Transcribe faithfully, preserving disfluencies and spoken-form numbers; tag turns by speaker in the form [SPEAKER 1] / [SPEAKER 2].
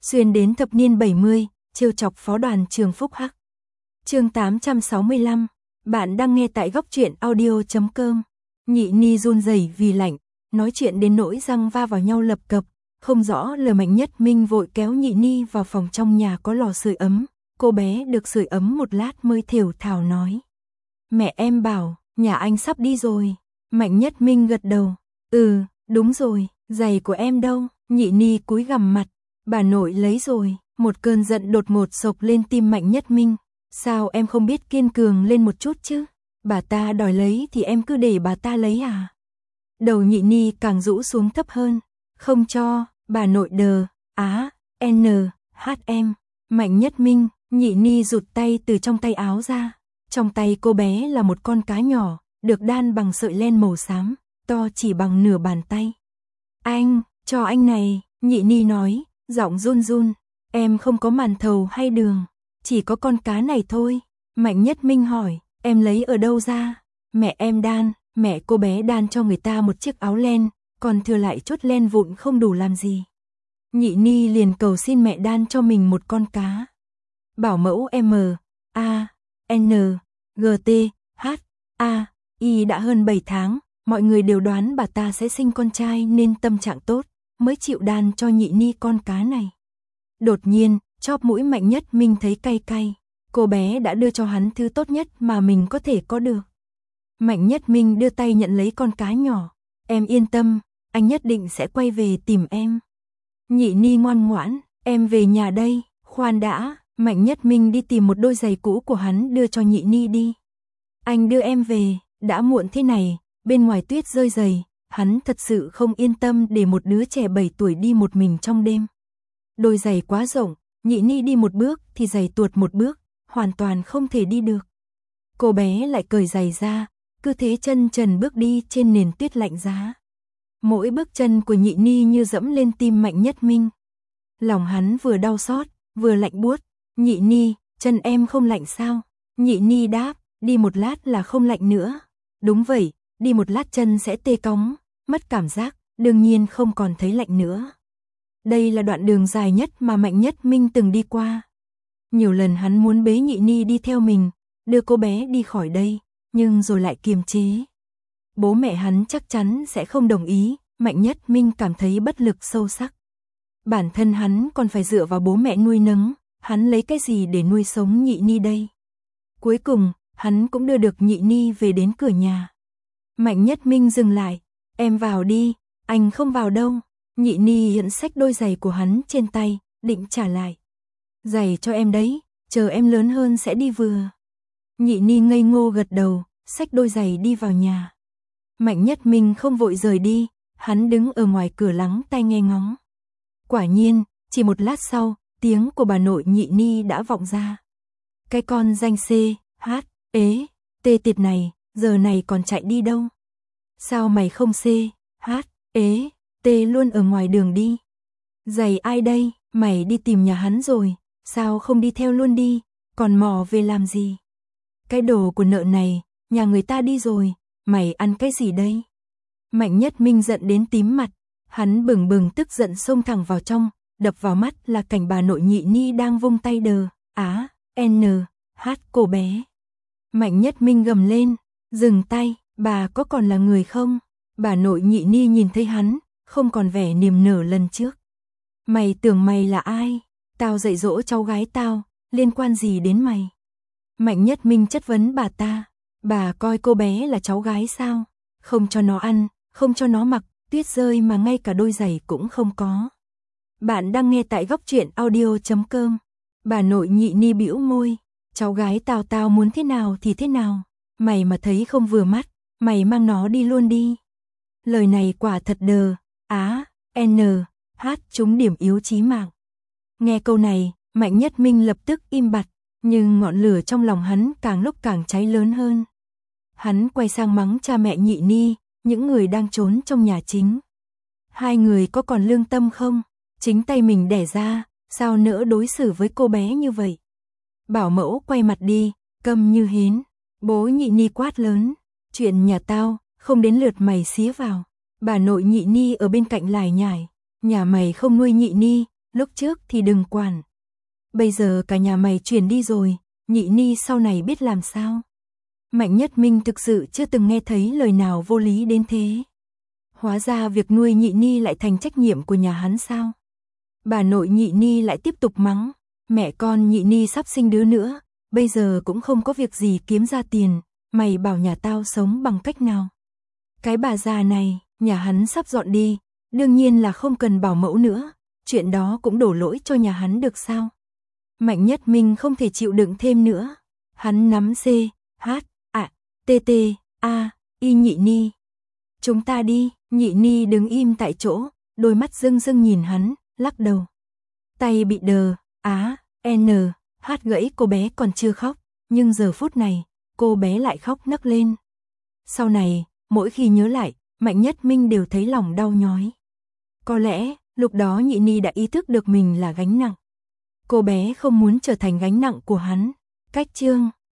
[SPEAKER 1] xuyên đến thập niên bảy mươi, trêu chọc phó đoàn trường Phúc Hắc. Chương tám trăm sáu mươi lăm, bạn đang nghe tại góc truyện audio chấm com. Nhị Ni run rẩy vì lạnh, nói chuyện đến nỗi răng va vào nhau lập cập, không rõ lời. Mạnh Nhất Minh vội kéo Nhị Ni vào phòng trong nhà có lò sưởi ấm, cô bé được sưởi ấm một lát mới thều thào nói. Mẹ em bảo, nhà anh sắp đi rồi. Mạnh Nhất Minh gật đầu, ừ, đúng rồi, giày của em đâu? Nhị Ni cúi gằm mặt, bà nội lấy rồi. Một cơn giận đột ngột sộc lên tim Mạnh Nhất Minh. Sao em không biết kiên cường lên một chút chứ? Bà ta đòi lấy thì em cứ để bà ta lấy à? Đầu Nhị Ni càng rũ xuống thấp hơn. Không cho, bà nội đờ, á, n, h em. Mạnh Nhất Minh, Nhị Ni rụt tay từ trong tay áo ra. Trong tay cô bé là một con cá nhỏ, được đan bằng sợi len màu xám, to chỉ bằng nửa bàn tay. Anh, cho anh này, Nhị Ni nói, giọng run run. Em không có màn thầu hay đường, chỉ có con cá này thôi. Mạnh Nhất Minh hỏi, em lấy ở đâu ra? Mẹ em đan, mẹ cô bé đan cho người ta một chiếc áo len, còn thừa lại chút len vụn không đủ làm gì. Nhị Ni liền cầu xin mẹ đan cho mình một con cá. Bảo mẫu M, A, N, G, T, H, A, Y đã hơn bảy tháng, mọi người đều đoán bà ta sẽ sinh con trai nên tâm trạng tốt, mới chịu đan cho Nhị Ni con cá này. Đột nhiên, chóp mũi Mạnh Nhất Minh thấy cay cay, cô bé đã đưa cho hắn thứ tốt nhất mà mình có thể có được. Mạnh Nhất Minh đưa tay nhận lấy con cá nhỏ, em yên tâm, anh nhất định sẽ quay về tìm em. Nhị Ni ngoan ngoãn, em về nhà đây. Khoan đã, Mạnh Nhất Minh đi tìm một đôi giày cũ của hắn đưa cho Nhị Ni đi. Anh đưa em về, đã muộn thế này, bên ngoài tuyết rơi dày, hắn thật sự không yên tâm để một đứa trẻ bảy tuổi đi một mình trong đêm. Đôi giày quá rộng, Nhị Ni đi một bước thì giày tuột một bước, hoàn toàn không thể đi được. Cô bé lại cởi giày ra, cứ thế chân trần bước đi trên nền tuyết lạnh giá. Mỗi bước chân của Nhị Ni như dẫm lên tim Mạnh Nhất Minh. Lòng hắn vừa đau xót, vừa lạnh buốt. Nhị Ni, chân em không lạnh sao? Nhị Ni đáp, đi một lát là không lạnh nữa. Đúng vậy, đi một lát chân sẽ tê cóng, mất cảm giác, đương nhiên không còn thấy lạnh nữa. Đây là đoạn đường dài nhất mà Mạnh Nhất Minh từng đi qua. Nhiều lần hắn muốn bế Nhị Ni đi theo mình, đưa cô bé đi khỏi đây, nhưng rồi lại kiềm chế. Bố mẹ hắn chắc chắn sẽ không đồng ý, Mạnh Nhất Minh cảm thấy bất lực sâu sắc. Bản thân hắn còn phải dựa vào bố mẹ nuôi nấng, hắn lấy cái gì để nuôi sống Nhị Ni đây? Cuối cùng, hắn cũng đưa được Nhị Ni về đến cửa nhà. Mạnh Nhất Minh dừng lại, em vào đi, anh không vào đâu. Nhị Ni nhận xách đôi giày của hắn trên tay, định trả lại. Giày cho em đấy, chờ em lớn hơn sẽ đi vừa. Nhị Ni ngây ngô gật đầu, xách đôi giày đi vào nhà. Mạnh Nhất Minh không vội rời đi, hắn đứng ở ngoài cửa lắng tai nghe ngóng. Quả nhiên, chỉ một lát sau, tiếng của bà nội Nhị Ni đã vọng ra. Cái con danh C, H, ế, tê tiệt này, giờ này còn chạy đi đâu? Sao mày không C, H, ế, tê luôn ở ngoài đường đi? Giày ai đây? Mày đi tìm nhà hắn rồi, sao không đi theo luôn đi, còn mò về làm gì? Cái đồ của nợ này, nhà người ta đi rồi, mày ăn cái gì đây? Mạnh Nhất Minh giận đến tím mặt, hắn bừng bừng tức giận xông thẳng vào trong, đập vào mắt là cảnh bà nội Nhị Ni đang vung tay đờ, á, n, h cô bé. Mạnh Nhất Minh gầm lên, dừng tay, bà có còn là người không? Bà nội Nhị Ni nhìn thấy hắn, không còn vẻ niềm nở lần trước. Mày tưởng mày là ai? Tao dạy dỗ cháu gái tao, liên quan gì đến mày? Mạnh Nhất Minh chất vấn bà ta, bà coi cô bé là cháu gái sao? Không cho nó ăn, không cho nó mặc, tuyết rơi mà ngay cả đôi giày cũng không có. Bạn đang nghe tại góc truyện audio chấm com. Bà nội Nhị Ni bĩu môi, cháu gái tao tao muốn thế nào thì thế nào, mày mà thấy không vừa mắt, mày mang nó đi luôn đi. Lời này quả thật đờ, á, n, h trúng điểm yếu chí mạng. Nghe câu này, Mạnh Nhất Minh lập tức im bặt, nhưng ngọn lửa trong lòng hắn càng lúc càng cháy lớn hơn. Hắn quay sang mắng cha mẹ Nhị Ni, những người đang trốn trong nhà chính. Hai người có còn lương tâm không? Chính tay mình đẻ ra, sao nỡ đối xử với cô bé như vậy? Bảo mẫu quay mặt đi, câm như hến. Bố Nhị Ni quát lớn, chuyện nhà tao, không đến lượt mày xía vào. Bà nội Nhị Ni ở bên cạnh lải nhải, nhà mày không nuôi Nhị Ni, lúc trước thì đừng quản. Bây giờ cả nhà mày chuyển đi rồi, Nhị Ni sau này biết làm sao? Mạnh Nhất Minh thực sự chưa từng nghe thấy lời nào vô lý đến thế. Hóa ra việc nuôi Nhị Ni lại thành trách nhiệm của nhà hắn sao? Bà nội Nhị Ni lại tiếp tục mắng, mẹ con Nhị Ni sắp sinh đứa nữa, bây giờ cũng không có việc gì kiếm ra tiền, mày bảo nhà tao sống bằng cách nào? Cái bà già này, nhà hắn sắp dọn đi, đương nhiên là không cần bảo mẫu nữa, chuyện đó cũng đổ lỗi cho nhà hắn được sao? Mạnh Nhất Minh không thể chịu đựng thêm nữa, hắn nắm C, H, A, T, T, A, Y Nhị Ni. Chúng ta đi, Nhị Ni đứng im tại chỗ, đôi mắt rưng rưng nhìn hắn, lắc đầu. Tay bị đờ, á, N, H gãy cô bé còn chưa khóc, nhưng giờ phút này, cô bé lại khóc nấc lên. Sau này, mỗi khi nhớ lại, Mạnh Nhất Minh đều thấy lòng đau nhói. Có lẽ, lúc đó Nhị Ni đã ý thức được mình là gánh nặng. Cô bé không muốn trở thành gánh nặng của hắn. Cách chương